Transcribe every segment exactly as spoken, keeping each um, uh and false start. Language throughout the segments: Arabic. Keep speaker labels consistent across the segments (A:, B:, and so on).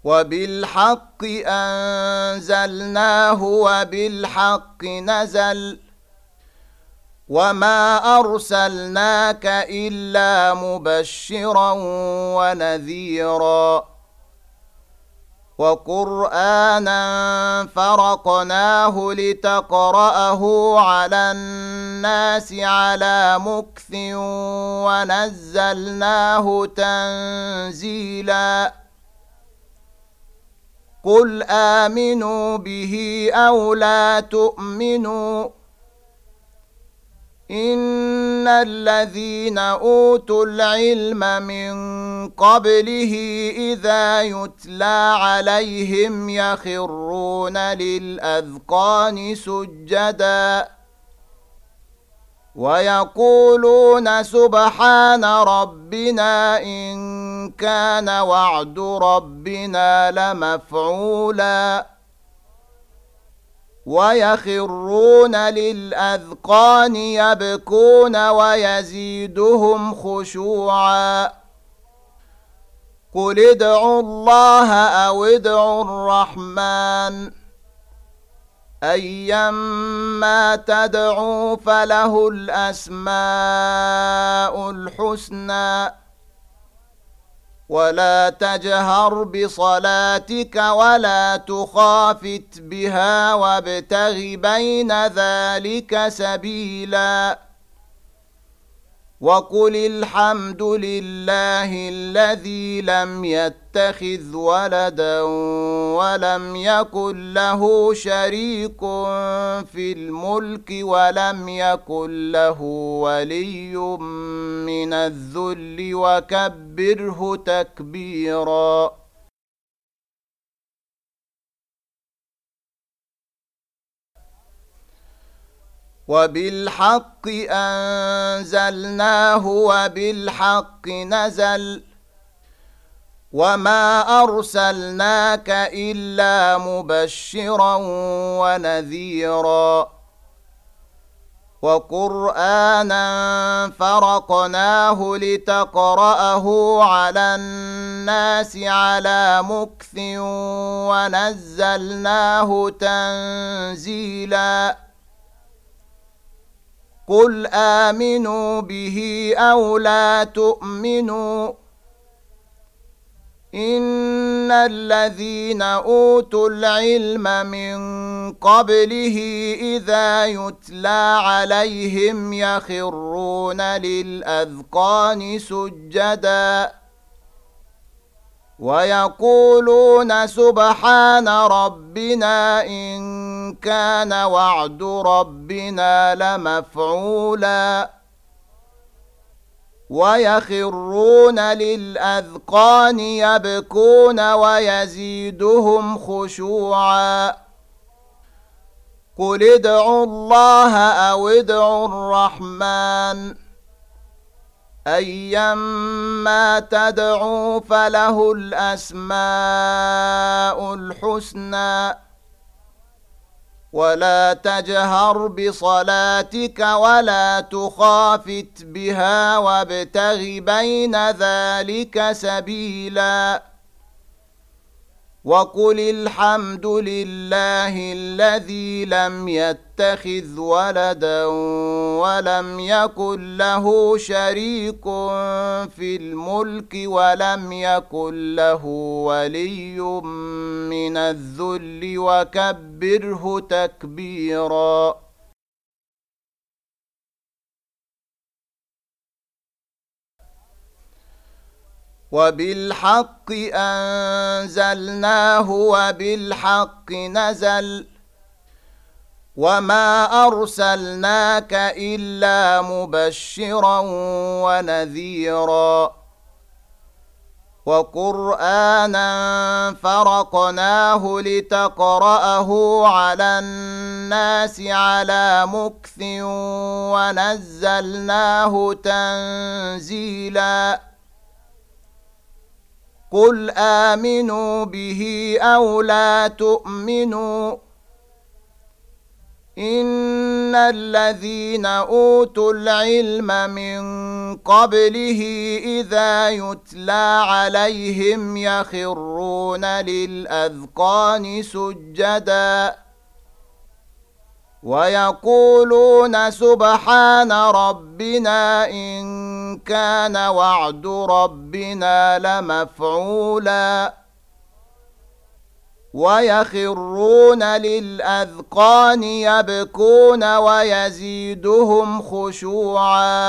A: وبالحق أنزلناه وبالحق نزل وما أرسلناك إلا مبشرا ونذيرا وقرآنا فرقناه لتقرأه على الناس على مكث ونزلناه تنزيلا قل آمنوا به أو لا تؤمنوا إن الذين أوتوا العلم من قبله إذا يتلى عليهم يخرون للأذقان سجدا ويقولون سبحان ربنا إن كان وعد ربنا لمفعولا ويخرون للأذقان يبكون ويزيدهم خشوعا قل ادعوا الله أو ادعوا الرحمن أيما تدعوا فله الأسماء الحسنى ولا تجهر بصلاتك ولا تخافت بها وابتغ بين ذلك سبيلا وقل الحمد لله الذي لم يتخذ ولدا ولم يكن له شريك في الملك ولم يكن له ولي من الذل وكبره تكبيرا وبالحق أنزلناه وبالحق نزل وما أرسلناك إلا مبشرا ونذيرا وقرآنا فرقناه لتقرأه على الناس على مكث ونزلناه تنزيلا قل آمنوا به أو لا تؤمنوا إن الذين أوتوا العلم من قبله إذا يتلى عليهم يخرون للأذقان سجدا ويقولون سبحان ربنا إن كان وعد ربنا لمفعولا ويخرون للأذقان يبكون ويزيدهم خشوعا قل ادعوا الله أو ادعوا الرحمن أيما تدعوا فله الأسماء الحسنى ولا تجهر بصلاتك ولا تخافت بها وابتغ بين ذلك سبيلا وقل الحمد لله الذي لم يتخذ ولدا ولم يكن له شريك في الملك ولم يكن له ولي من الذل وكبره تكبيرا وبالحق أنزلناه وبالحق نزل وما أرسلناك إلا مبشرا ونذيرا وقرآنا فرقناه لتقرأه على الناس على مكث ونزلناه تنزيلا قل آمنوا به أو لا تؤمنوا إن الذين أوتوا العلم من قبله إذا يتلى عليهم يخرون للأذقان سجدا ويقولون سبحان ربنا إن كان وعد ربنا لمفعولا ويخرون للأذقان يبكون ويزيدهم خشوعا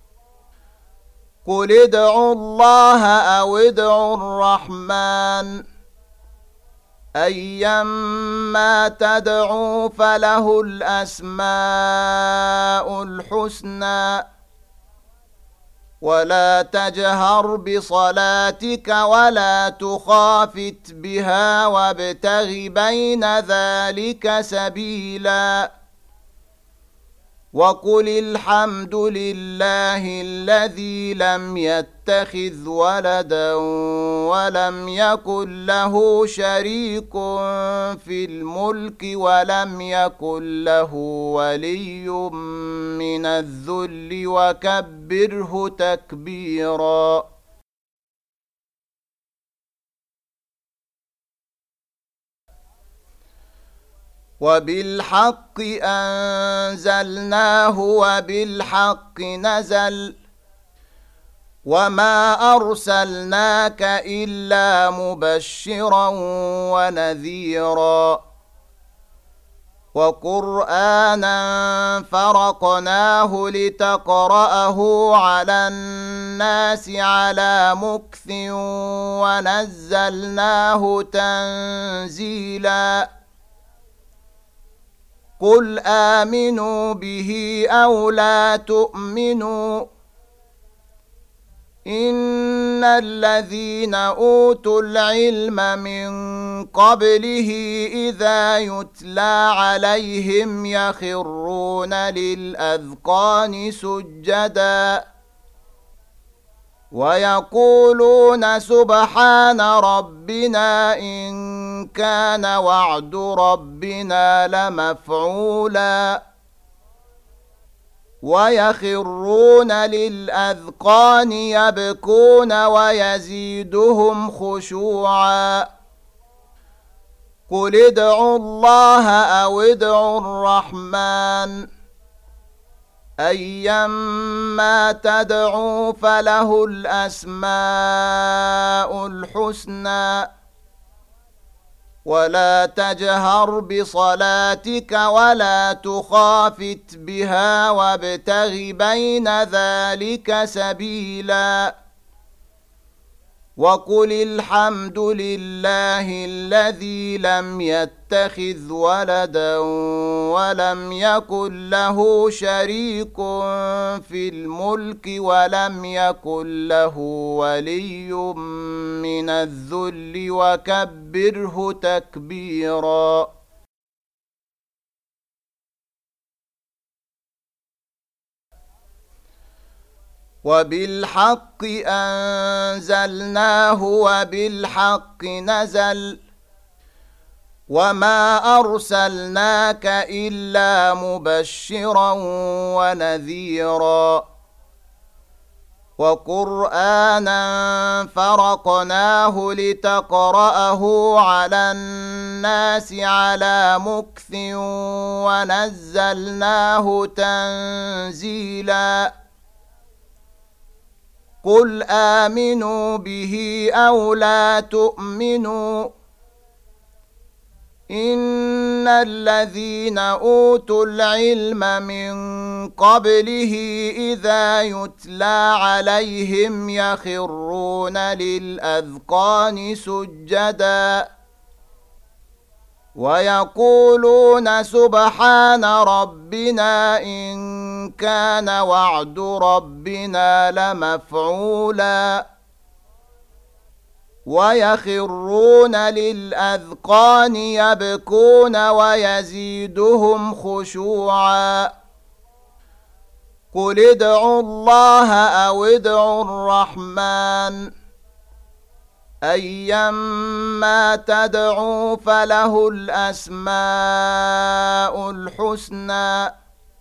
A: قل ادعوا الله أو ادعوا الرحمن أيما تدعوا فله الأسماء الحسنى ولا تجهر بصلاتك ولا تخافت بها وابتغ بين ذلك سبيلا وقل الحمد لله الذي لم يتخذ ولدا ولم يكن له شريك في الملك ولم يكن له ولي من الذل وكبره تكبيرا وبالحق أنزلناه وبالحق نزل وما أرسلناك إلا مبشرا ونذيرا وقرآنا فرقناه لتقرأه على الناس على مكث ونزلناه تنزيلا قل آمنوا به أو لا تؤمنوا إن الذين أوتوا العلم من قبله إذا يتلى عليهم يخرون للأذقان سجدا ويقولون سبحان ربنا إن كان وعد ربنا لمفعولا ويخرون للأذقان يبكون ويزيدهم خشوعا قل ادعوا الله أو ادعوا الرحمن أيما تدعوا فله الأسماء الحسنى ولا تجهر بصلاتك ولا تخافت بها وابتغ بين ذلك سبيلا وقل الحمد لله الذي لم يتخذ ولدا ولم يكن له شريك في الملك ولم يكن له ولي من الذل وكبره تكبيرا وبالحق أنزلناه وبالحق نزل وما أرسلناك إلا مبشرا ونذيرا وقرآنا فرقناه لتقرأه على الناس على مكث ونزلناه تنزيلا قل آمنوا به أو لا تؤمنوا إن الذين أوتوا العلم من قبله إذا يتلى عليهم يخرون للأذقان سجدا ويقولون سبحان ربنا إن كان وعد ربنا لمفعولا ويخرون للأذقان يبكون ويزيدهم خشوعا قل ادعوا الله أو ادعوا الرحمن أيما تدعوا فله الأسماء الحسنى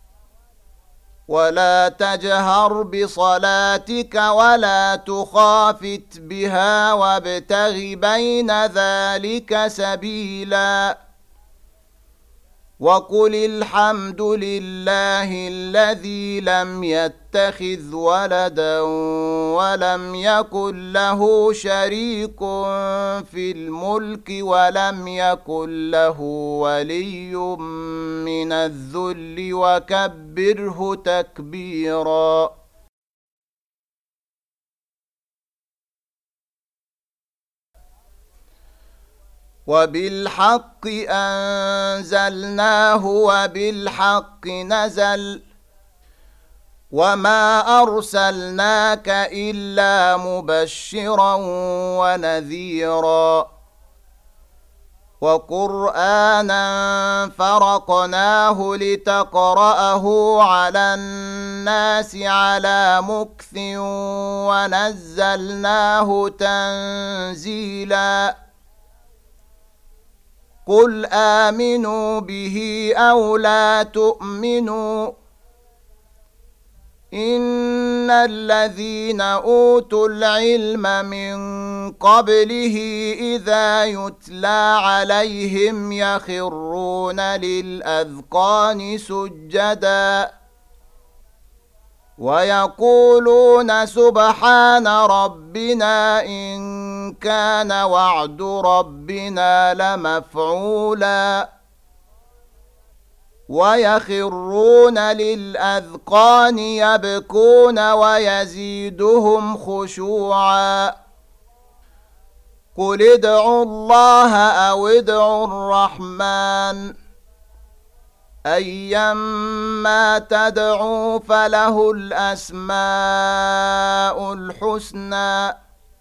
A: ولا تجهر بصلاتك ولا تخافت بها وابتغ بين ذلك سبيلا وقل الحمد لله الذي لم يتخذ ولدا ولم يكن له شريك في الملك ولم يكن له ولي من الذل وكبره تكبيرا وبالحق أنزلناه وبالحق نزل وما أرسلناك إلا مبشرا ونذيرا وقرآنا فرقناه لتقرأه على الناس على مكث ونزلناه تنزيلا قل آمنوا به أو لا تؤمنوا إن الذين أوتوا العلم من قبله إذا يتلى عليهم يخرون للأذقان سجدا ويقولون سبحان ربنا إن كان وعد ربنا لمفعولا ويخرون للأذقان يبكون ويزيدهم خشوعا قل ادعوا الله أو ادعوا الرحمن أيما تدعوا فله الأسماء الحسنى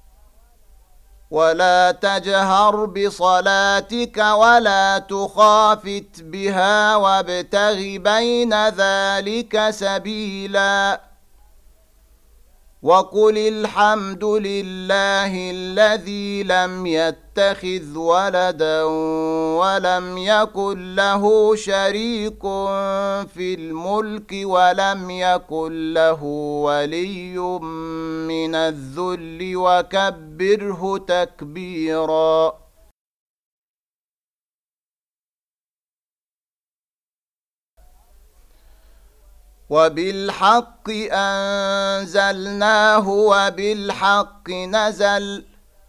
A: ولا تجهر بصلاتك ولا تخافت بها وابتغ بين ذلك سبيلا وقل الحمد لله الذي لم يتخذ ولدا ولم يكن له شريك في الملك ولم يكن له ولي من الذل وكبره تكبيرا وبالحق أنزلناه وبالحق نزل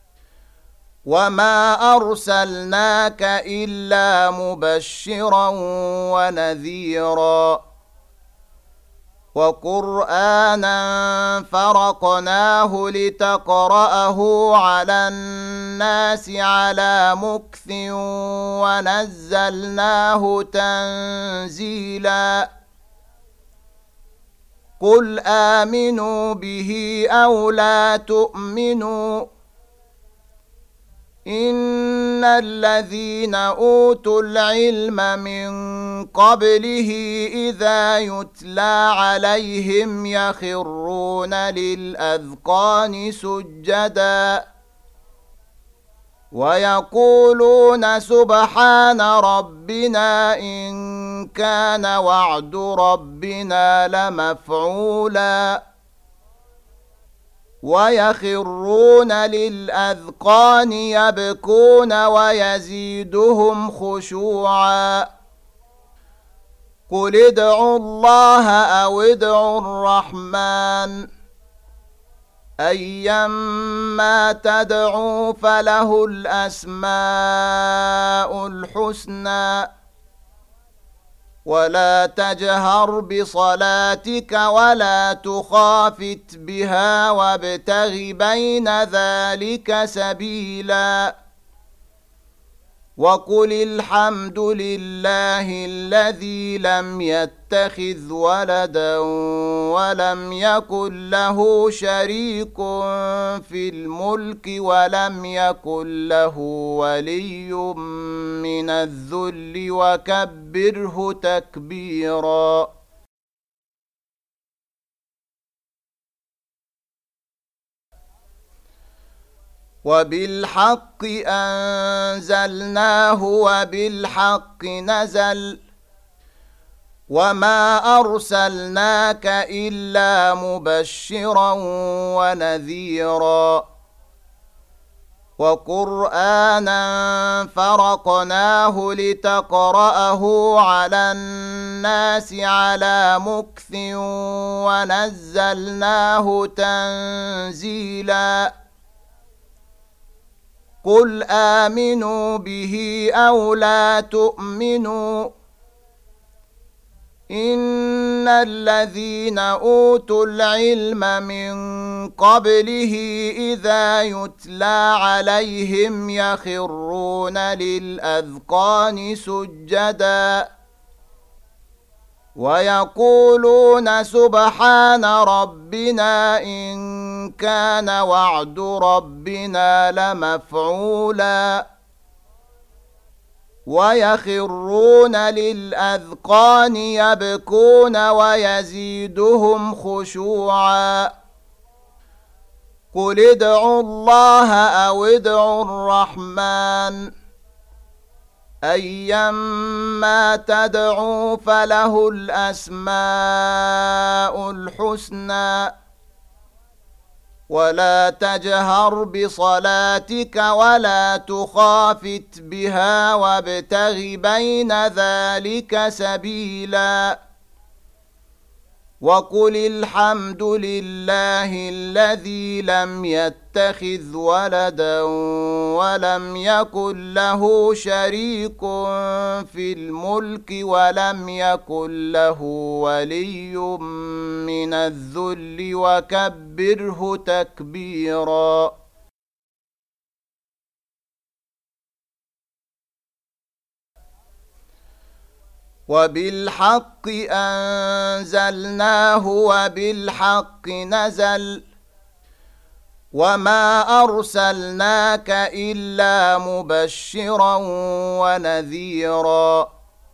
A: وما أرسلناك إلا مبشرا ونذيرا وقرآنا فرقناه لتقرأه على الناس على مكث ونزلناه تنزيلا قل آمنوا به أو لا تؤمنوا إن الذين أوتوا العلم من قبله إذا يتلى عليهم يخرون للأذقان سجدا ويقولون سبحان ربنا إن كان وعد ربنا لمفعولا ويخرون للأذقان يبكون ويزيدهم خشوعا قل ادعوا الله أو ادعوا الرحمن أيما تدعوا فله الأسماء الحسنى ولا تجهر بصلاتك ولا تخافت بها وابتغ بين ذلك سبيلا وقل الحمد لله الذي لم يتخذ ولدا ولم يكن له شريك في الملك ولم يكن له ولي من الذل وكبره تكبيرا وبالحق أنزلناه وبالحق نزل وما أرسلناك إلا مبشرا ونذيرا وقرآنا فرقناه لتقرأه على الناس على مكث ونزلناه تنزيلا قل آمنوا به أو لا تؤمنوا إن الذين أوتوا العلم من قبله إذا يتلى عليهم يخرون للأذقان سجدا ويقولون سبحان ربنا إن كان وعد ربنا لمفعولا ويخرون للأذقان يبكون ويزيدهم خشوعا قل ادعوا الله أو ادعوا الرحمن أيما تدعوا فله الأسماء الحسنى ولا تجهر بصلاتك ولا تخافت بها وابتغ بين ذلك سبيلا وقل الحمد لله الذي لم يتخذ ولدا ولم يكن له شريك في الملك ولم يكن له ولي من الذل وكبره تكبيرا وبالحق أنزلناه وبالحق نزل وما أرسلناك إلا مبشرا ونذيرا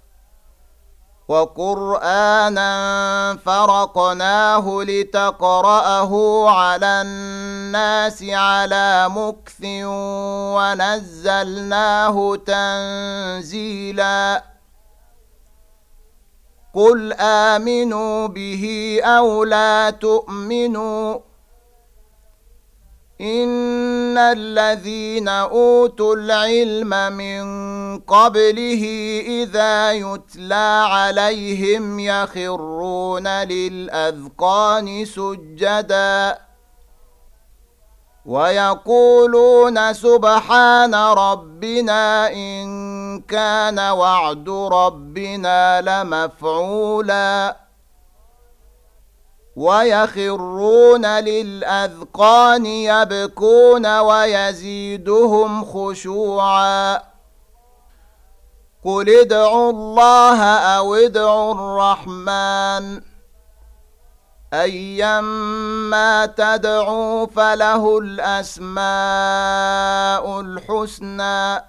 A: وقرآنا فرقناه لتقرأه على الناس على مكث ونزلناه تنزيلا قل آمنوا به أو لا تؤمنوا إن الذين أوتوا العلم من قبله إذا يتلى عليهم يخرون للأذقان سجدا ويقولون سبحان ربنا إن كان وعد ربنا لمفعولا ويخرون للأذقان يبكون ويزيدهم خشوعا قل ادعوا الله أو ادعوا الرحمن أيما تدعوا فله الأسماء الحسنى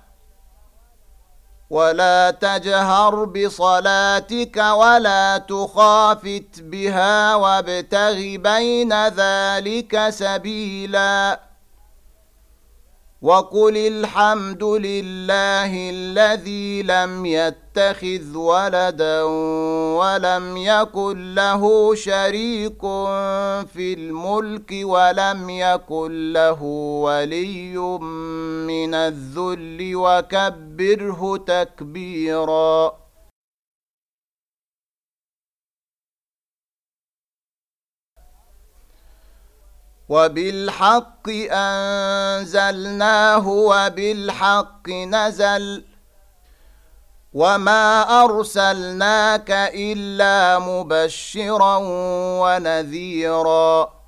A: ولا تجهر بصلاتك ولا تخافت بها وابتغ بين ذلك سبيلا وقل الحمد لله الذي لم يتخذ ولدا ولم يكن له شريك في الملك ولم يكن له ولي من الذل وكبره تكبيرا وبالحق أنزلناه وبالحق نزل وما أرسلناك إلا مبشرا ونذيرا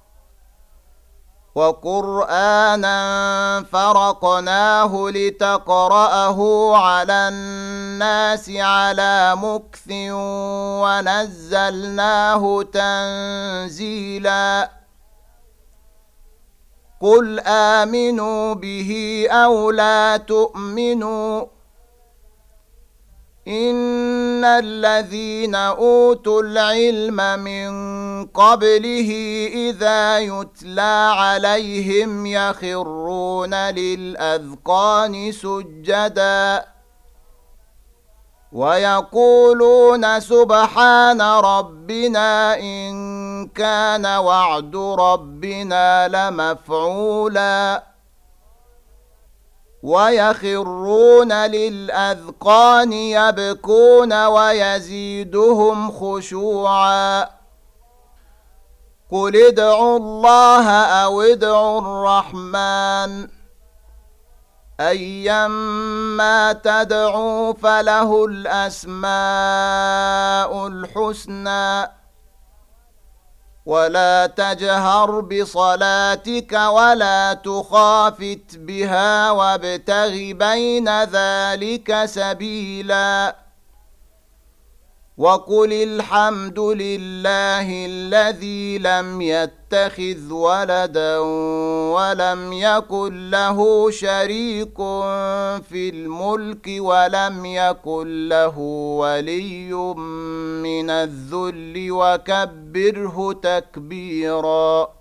A: وقرآنا فرقناه لتقرأه على الناس على مكث ونزلناه تنزيلا قل آمنوا به أو لا تؤمنوا إن الذين أوتوا العلم من قبله إذا يتلى عليهم يخرون للأذقان سجدا ويقولون سبحان ربنا إن كان وعد ربنا لمفعولا ويخرون للأذقان يبكون ويزيدهم خشوعا قل ادعوا الله أو ادعوا الرحمن أيما تدعوا فله الأسماء الحسنى ولا تجهر بصلاتك ولا تخافت بها وابتغ بين ذلك سبيلا وقل الحمد لله الذي لم يتخذ ولدا ولم يكن له شريك في الملك ولم يكن له ولي من الذل وكبره تكبيرا.